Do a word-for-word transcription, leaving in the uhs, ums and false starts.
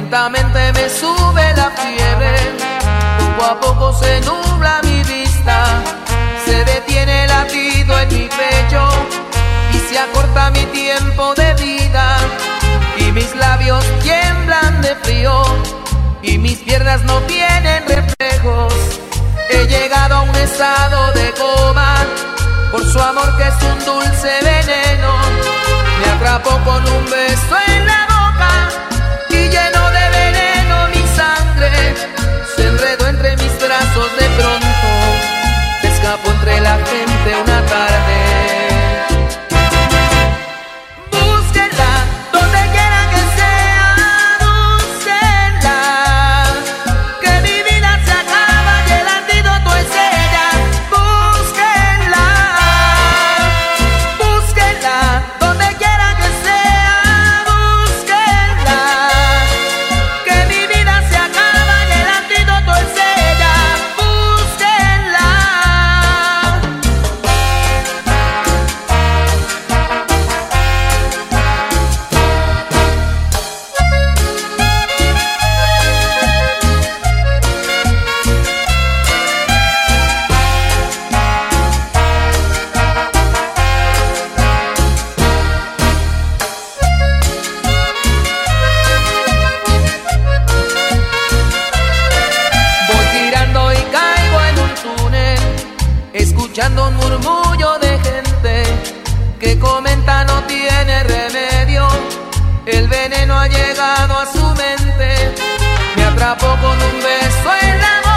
Lentamente me sube la fiebre, poco a poco se nubla mi vista, se detiene el latido en mi pecho y se acorta mi tiempo de vida. Y mis labios tiemblan de frío y mis piernas no tienen reflejos. He llegado a un estado de coma por su amor que es un dulce veneno. Me atrapó con un beso en la boca y lleno de veneno mi sangre. Se enredó entre mis brazos de pronto, se escapó entre la gente una tarde. Escuchando un murmullo de gente que comenta no tiene remedio, el veneno ha llegado a su mente. Me atrapó con un beso en la boca